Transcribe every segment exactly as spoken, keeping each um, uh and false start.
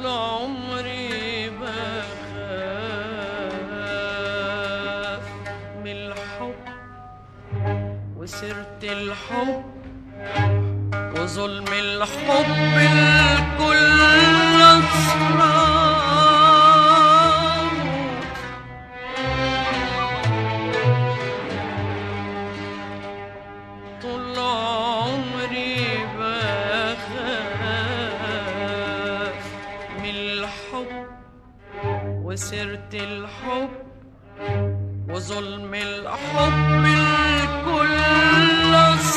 طول عمري بخاف من الحب وسيرة الحب وظلم الحب الكل أسرار. طول عمري بخاف من الحب وسيرة الحب وظلم الحب الكل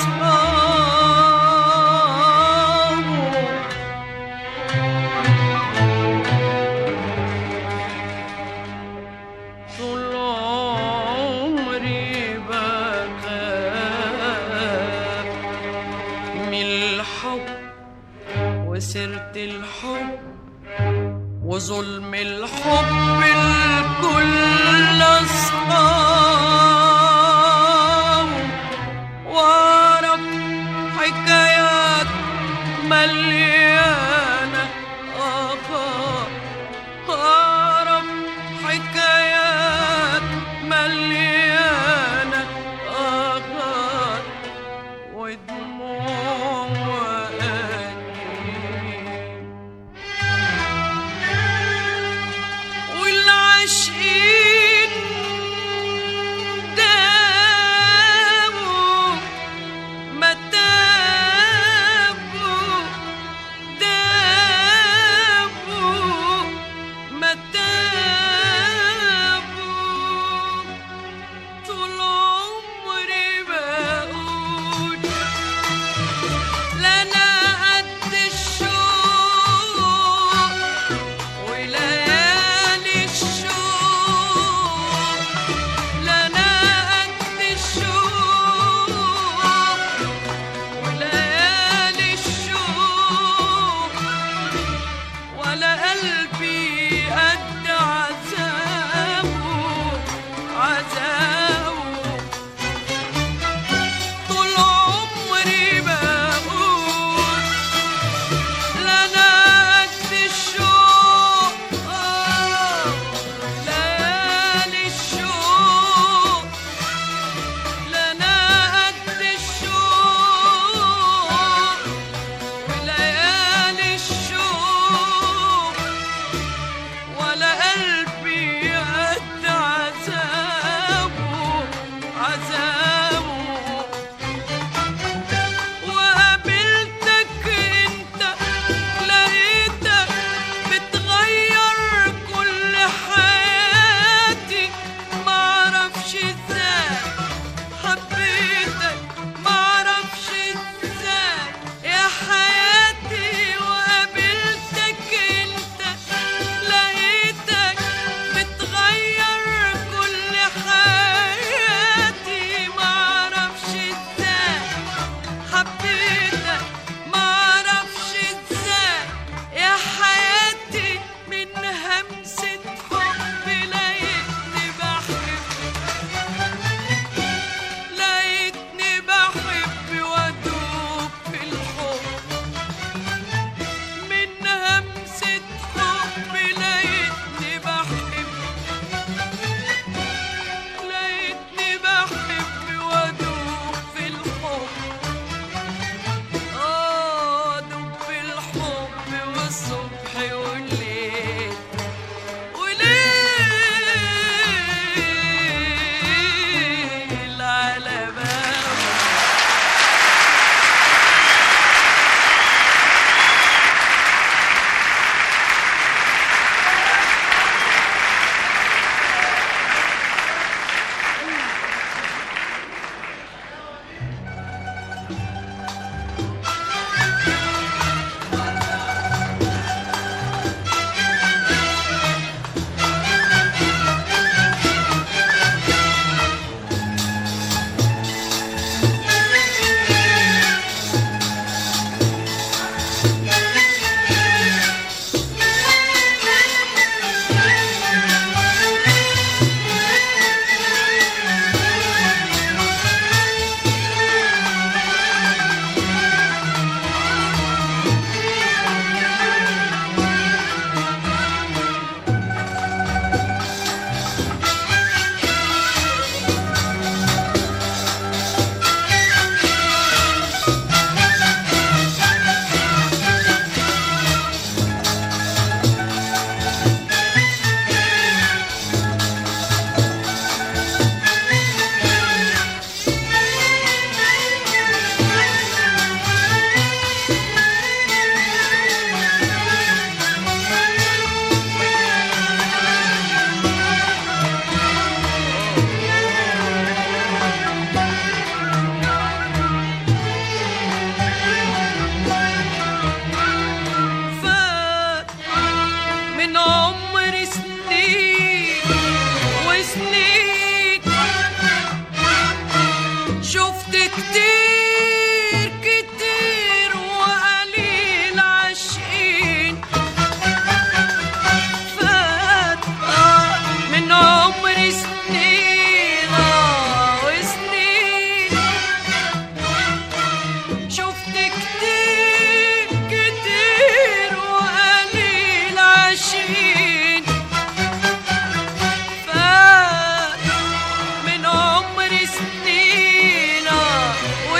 أسرار. طول عمري بخاف من الحب وسيرة الحب وظلم الحب الكل أسرار. وأعرف حكايات مليانة آخر، أعرف حكايات مليانة آخر ودموع وأنين. والعاشقين داووا ما تابوا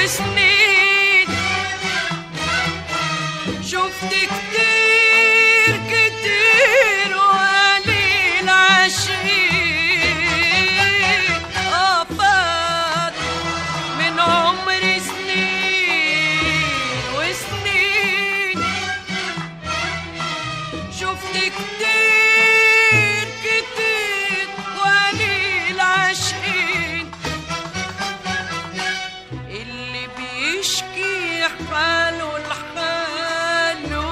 سنين شفت كتير كتير وقليل عشيق آفات من عمري سنين وسنين شفت كتير كتير وقليل عشيق اللي بيشكي حاله لحاله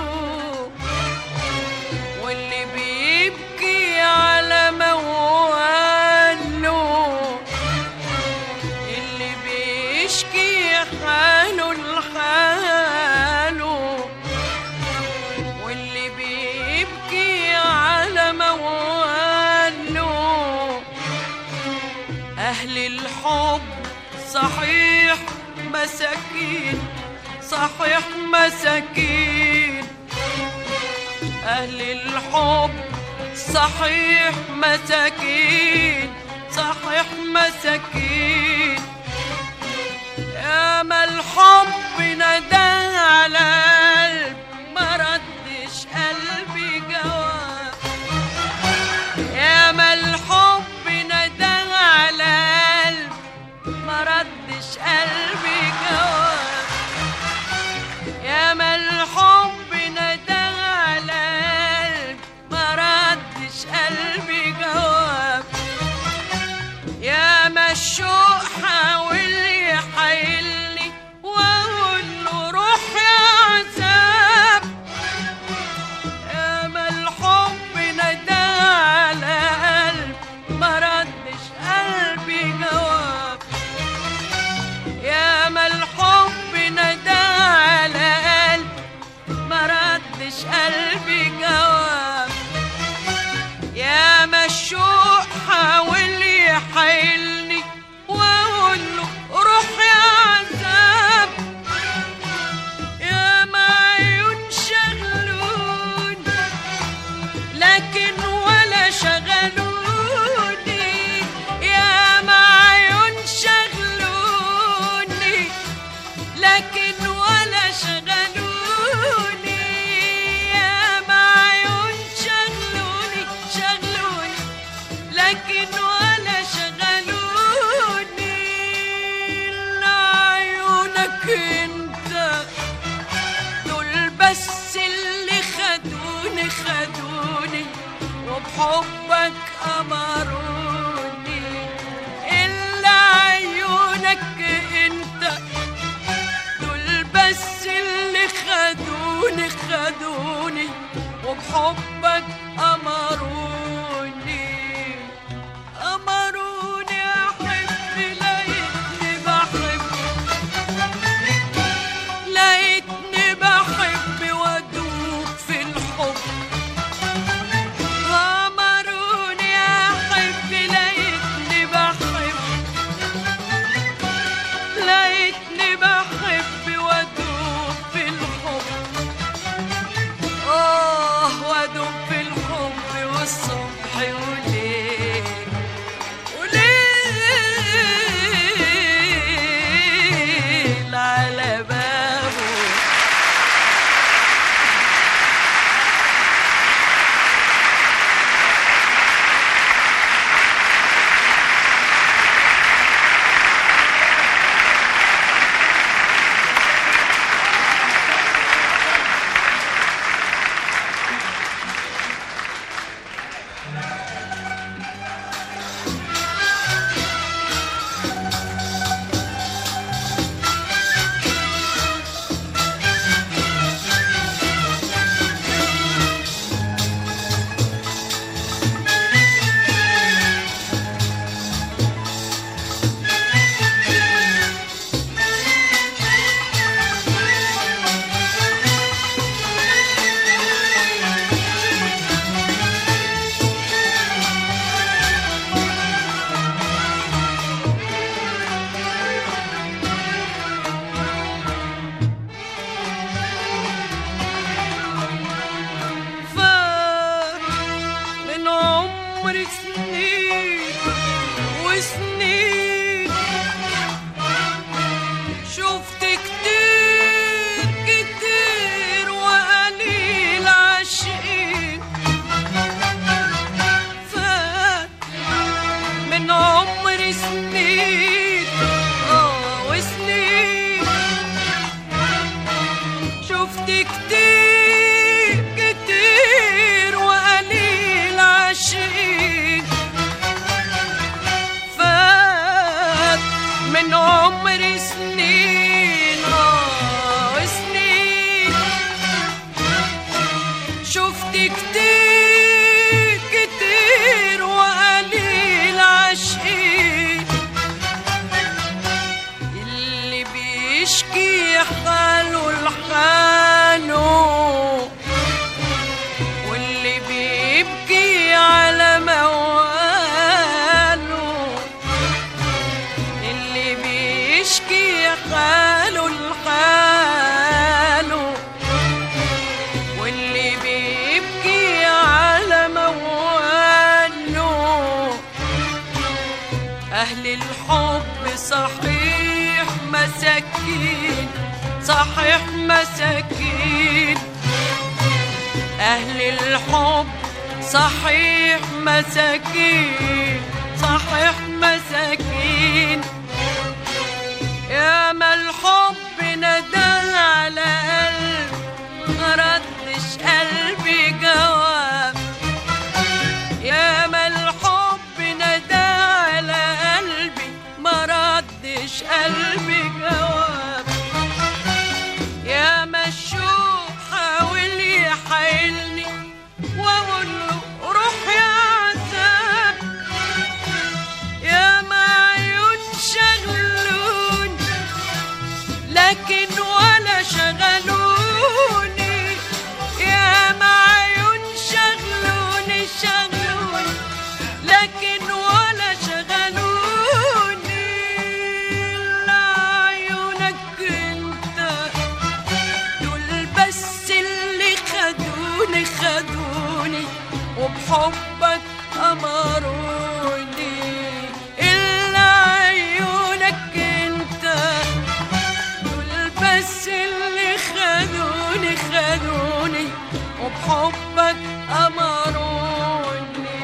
واللي بيبكي على مواله اللي بيشكي حاله لحاله واللي بيبكي على مواله أهل الحب صحيح مساكين صحيح مساكين أهل الحب صحيح مساكين صحيح مساكين ياما الحب ندى على قلب ما ردش قلبي جواب ياما الحب ندى على قلب ما ردش قلبي جواب ياما الحب ندى على قلب ما ردش قلبي جواب ياما الشوق حاول يحايلني واقول له روح يا عذاب ياما الحب ندى على قلب ما ردش قلبي جواب ياما الحب ندى على قلب ما ردش قلبي جواب ياما الشوق حاول يحايلني واقول له روح يا عذاب ياما عيون شغلوني لكن ولا شغلوني ياما عيون شغلوني لكن ولا شغلوني ياما عيون شغلوني شغلوني لكن ولا شغلوني إلا عيونك انت دول بس اللي خدوني خدوني وبحبك أمروني إلا عيونك انت دول بس اللي خدوني خدوني وبحبك أمروني أمروني أحب لقيتني بحب لقيتني بحب وأدوب في الحب أمروني أحب لقيتني بحب لقيتني بحب وأدوب في الحب آه وأدوب الحب صحيح مساكين، صحيح مساكين. أهل الحب صحيح مساكين، صحيح مساكين. يا ما الحب ندى على قلب مردش قلبي جواب، يا ما الحب ندى على قلبي مردش قلبي جواب. يا ما الشوق حاول يحايلني واقول له روح يا عذاب، يا ما عيون شغلوني لكن ولا شغلوني، يا ما عيون شغلوني شغلوني لكن ولا شغلوني. لا عيونك انت دول بس اللي خدوني خدوني وبحبك أمروني. إلا عيونك انت دول بس اللي خدوني خدوني وبحبك أمروني.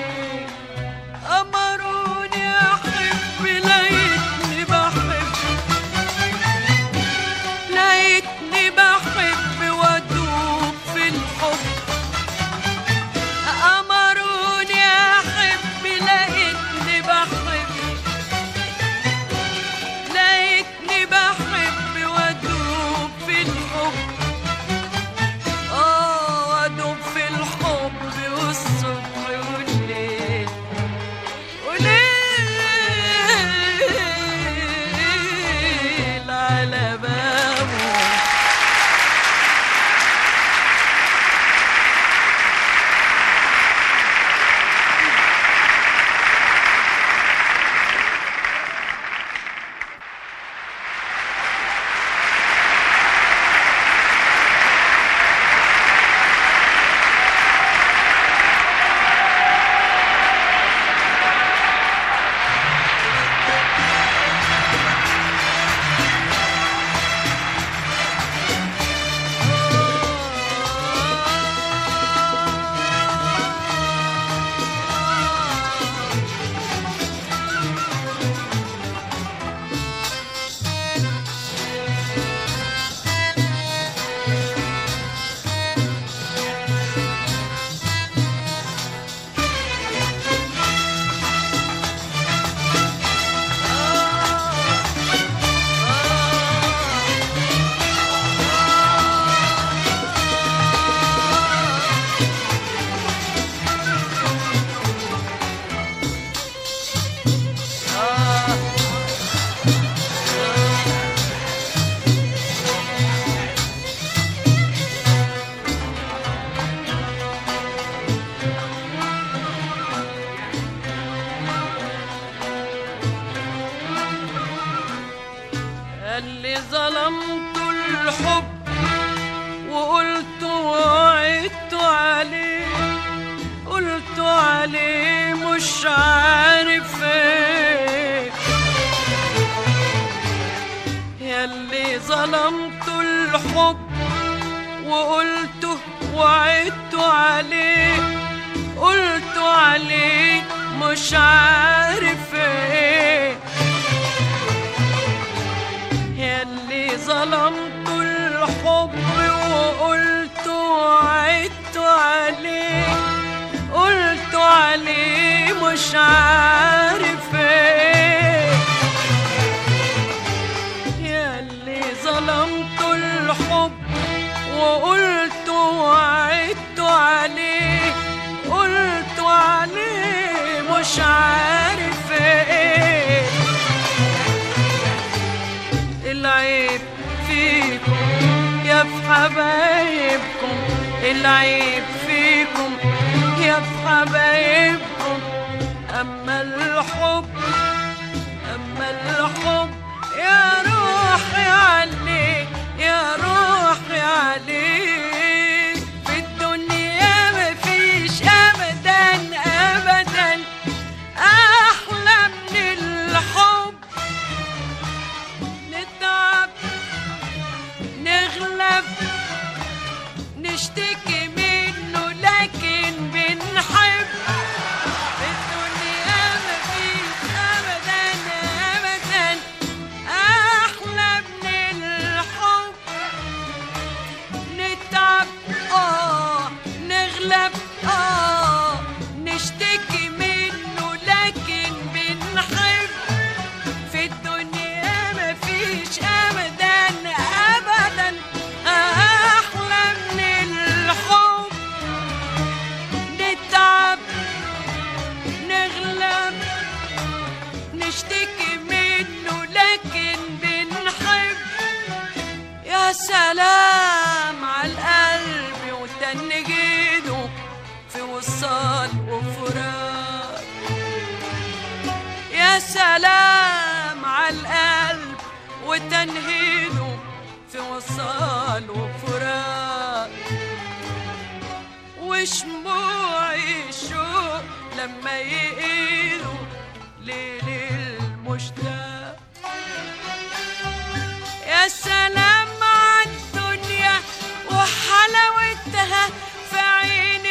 أمروني أحب لقيتني بحب، لقيتني بحب وأدوب في الحب. أمروني أحب لقيتني بحب، لقيتني بحب وأدوب في الحب. آه وأدوب في الحب والصبح والليل وليل على بابه. اللي ظلمت الحب وقلت وعدت عليه، قلت عليه مش عارف ايه. ياللي ظلمت الحب وقلت وعدت عليه، قلت عليه مش عارف ايه. ياللي ظلمت الحب وقلت وعدت عليه، قلت عليه مش عارف ايه. ياللي ظلمت الحب وقلت وعدت عليه، قلت عليه مش عارف ايه. العيب فيكم يا في حبايبكم، العيب فيكم يا في حبايبكم. أما الحب أما الحب يا روحي عليه، يا روحي عليه. في الدنيا مفيش أبدا أبدا أحلى من الحب. نتعب نشتكي منه لكن بنحب. في الدنيا مفيش أبدا أبدا أحلى من الحب. نتعب آه نغلب آه نشتكي منه لكن بنحب. في الدنيا مفيش أبدا أبدا أحلى من الحب. نتعب نغلب نشتكي منه لكن بنحب. يا سلام على القلب وتنجيده في وصال وفراق. يا سلام على القلب وتنهيده في وصال وفراق. وشموع الشوق لما يقيلوا ليل المشتاق. يا سلام على الدنيا وحلاوتها في عين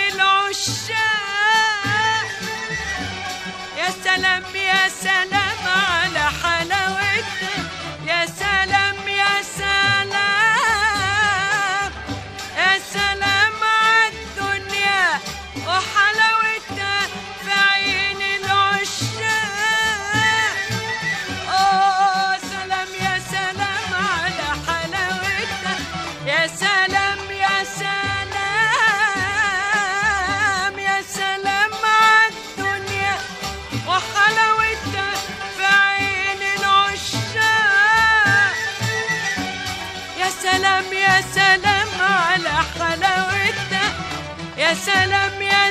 العشاق. يا سلام يا سلام على حلاوتها. يا سلام يا سلام يا سلام على الدنيا وحلاوتها في عين العشاق. آه سلام يا سلام على حلاوتها. يا سلام يا سلام يا سلام على الدنيا وحلاوتها في عين العشاق. يا سلام يا سلام على حلاوتها. يا سلام يا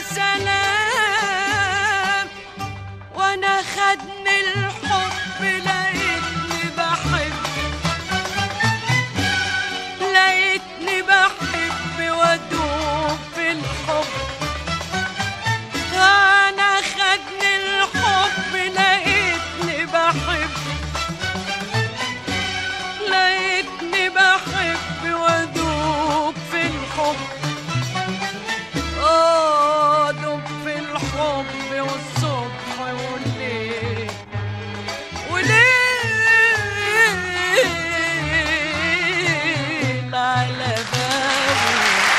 سلام. وانا خدني الحب لقيتني بحب. لقيتني بحب وادوب في الحب. انا خدني الحب لقيتني بحب. لقيتني بحب وادوب في الحب. آه دوب في الحب والصبح والليل وليل على بالي.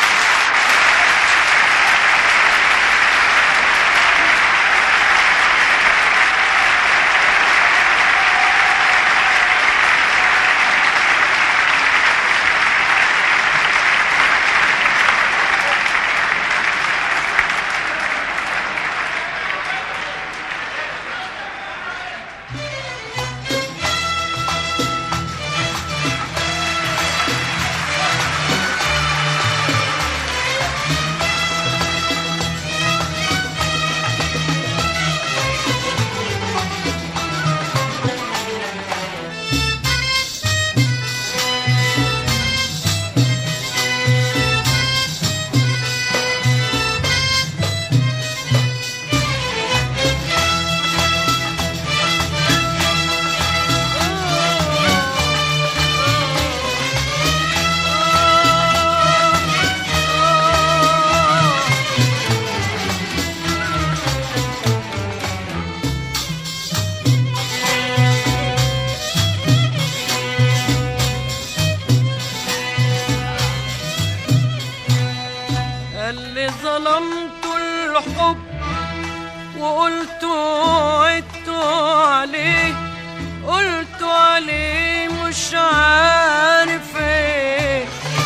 اللي ظلمت الحب وقلت وعدت عليه. قلت عليه مش عارف ايه.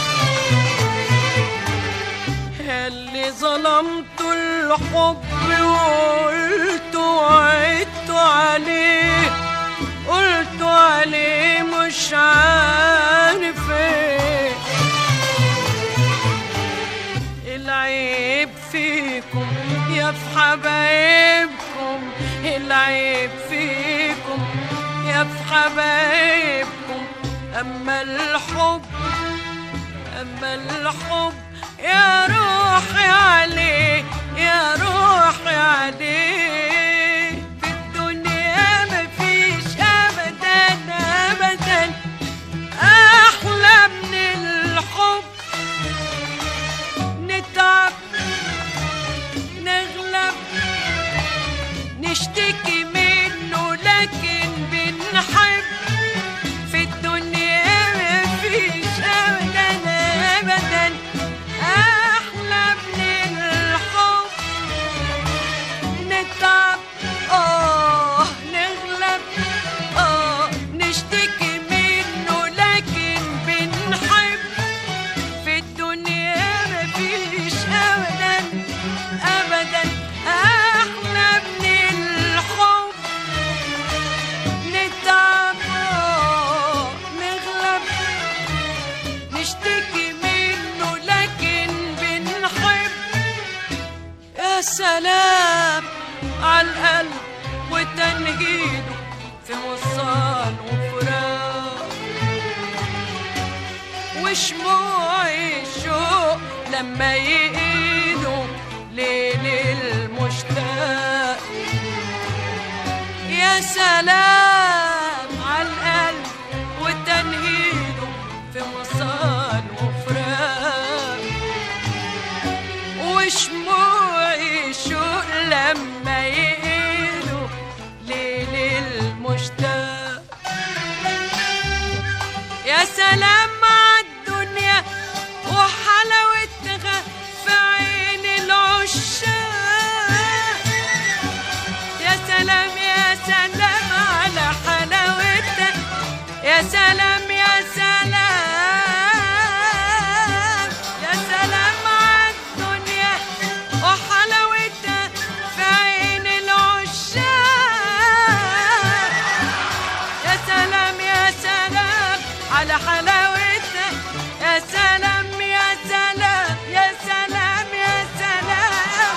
اللي ظلمت الحب وقلت وعدت عليه. قلت عليه مش عارف ايه. العيب فيكم يا في حبايبكم. العيب فيكم يا في حبايبكم. أما الحب أما الحب يا روحي عليه يا روحي عليه. في الدنيا مفيش أبدا أبدا أحلى من الحب. سلام عالقلب وتنهيده في وصال وفراق، وشموع الشوق لما يقيدوا ليل المشتاق. يا سلام عالقلب وتنهيده في وصال وفراق، وشموع الشوق لما يقيدوا ليل المشتاق. يا سلام عالدنيا وحلاوتها في عين العشاق. يا سلام يا سلام على حلاوتها، يا سلام يا سلام يا سلام عالدنيا وحلاوتها في عين العشاق. يا سلام يا سلام على حلاوتها، يا سلام يا سلام يا سلام يا سلام.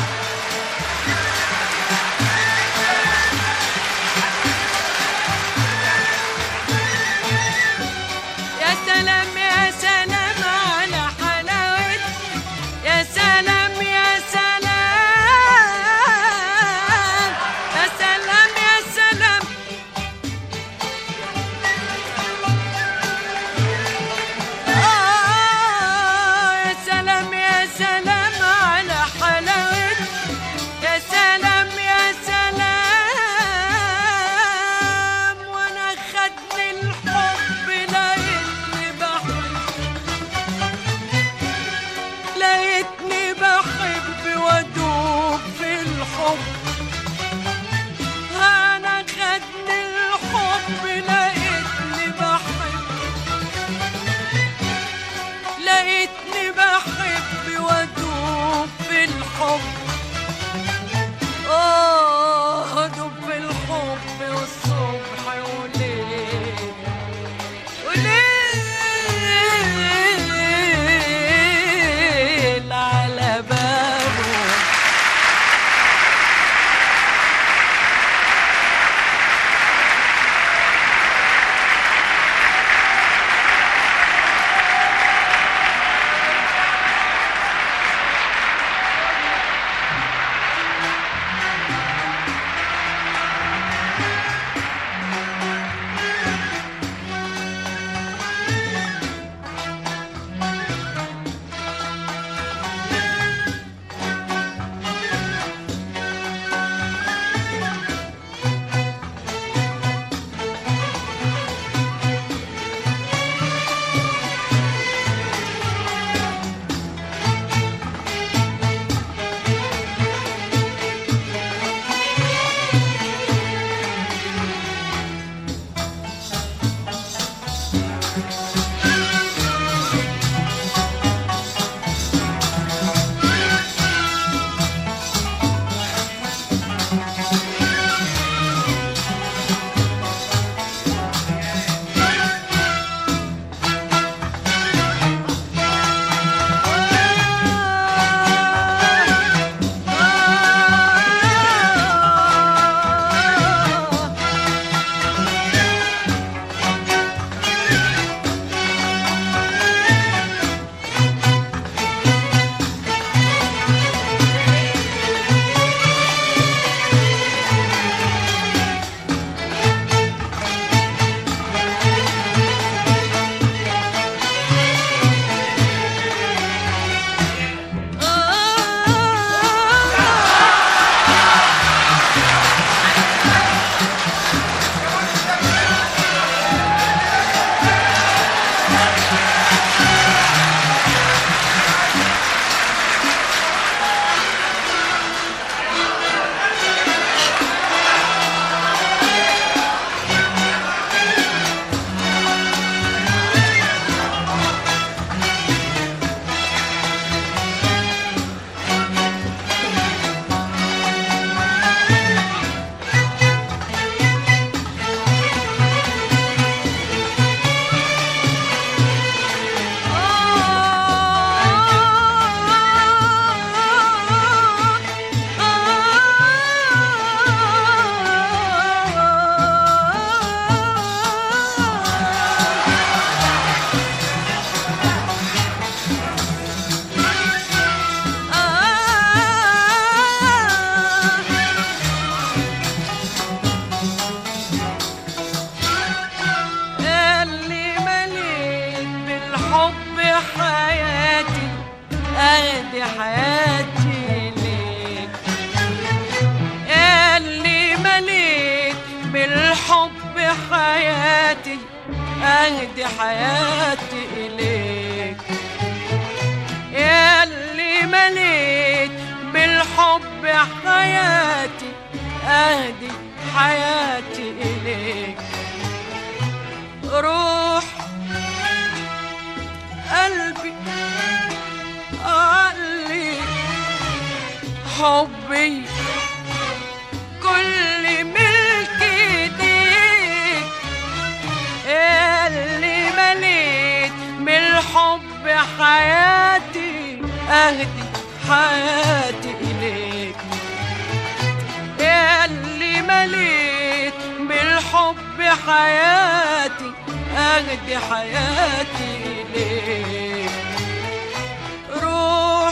يا سلام يا سلام على حلاوتها، يا سلام يا سلام يا سلام يا سلام. آه يا سلام يا سلام على حلاوتها، يا سلام يا سلام. وانا خدني الحب لقيتني بحب، لقيتني بحب وادوب في الحب. انا خدني الحب لقيتني بحب، لقيتني بحب وادوب في الحب. آه دوب في الحب والصبح وليل وليل على بابه. حياتي أهدي حياتي ليك، اللي مليت بالحب حياتي أهدي حياتي إليك، اللي مليت بالحب حياتي أهدي حياتي إليك. روح قلبي عقلي حبي كل ملك ايديك، اللي مليت بالحب حياتي اهدي حياتي اليك، اللي مليت بالحب حياتي اهدي حياتي اليك. روح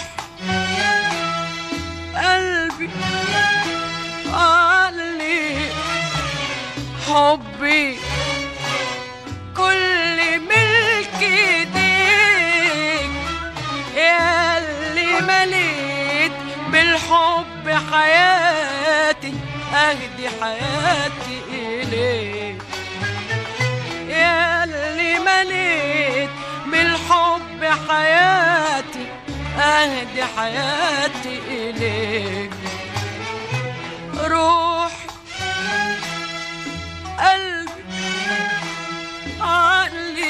قلبي عقلي حبي كل ملك ايديك، ياللي مليت بالحب حياتي اهدي حياتي اليك، ياللي مليت بالحب حياتي أهدي حياتي إليك. روح قلبي عقلي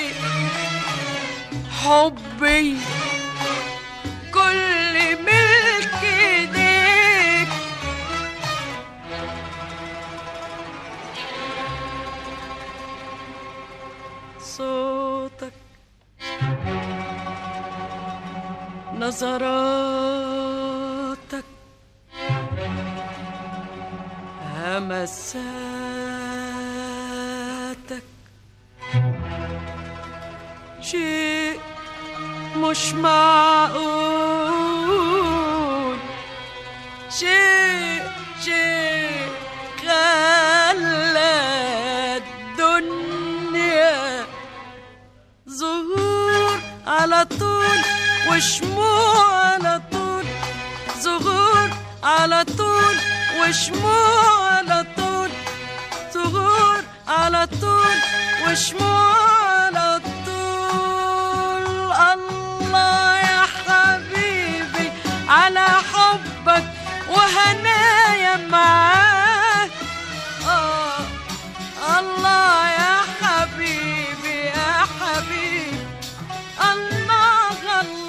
حبي كل ملك ايديك، صوتك نظراتك همساتك شيء مش معقول، شيء شيء خلى الدنيا ظهور على طول وشموع على طول، ظهور على طول وشموع على طول، ظهور على طول وشموع على طول. الله يا حبيبي على حبك وهنايا معاك، آه الله يا حبيبي يا حبيبي الله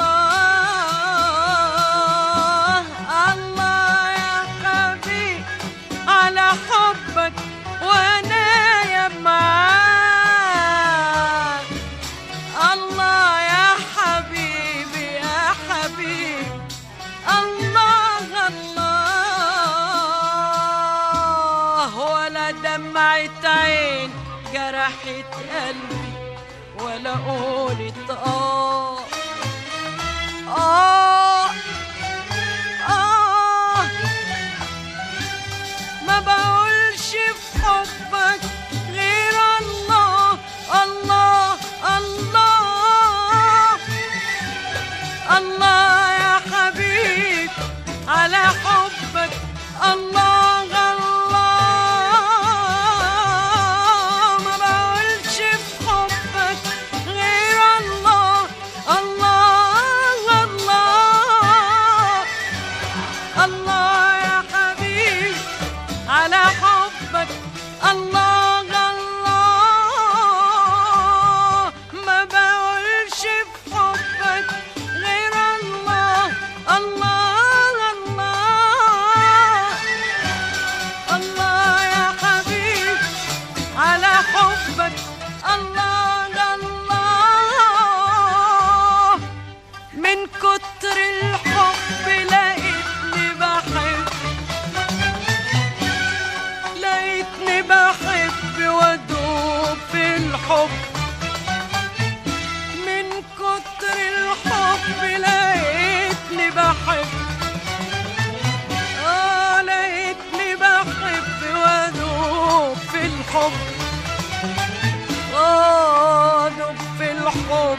الله الله يا حبيبي على حبك وهنايا معاك، الله يا حبيبي يا حبيبي الله الله. ولا دمعة عين جرحت قلبي ولا قولت آه آه آه، ما بقولش في حبك غير الله الله الله الله يا حبيب على حبك الله الله، ما بقولش في حبك غير الله الله الله الله يا حبيب على حبك الله الله، ما بقولش في حبك غير الله الله الله الله يا حبيب على حبك الله الله. من كتر الحب لقيتني بحب، لقيتني بحب وادوب في الحب، من كتر الحب لقيتني بحب، اه لقيتني بحب وادوب في الحب، اه دوب في الحب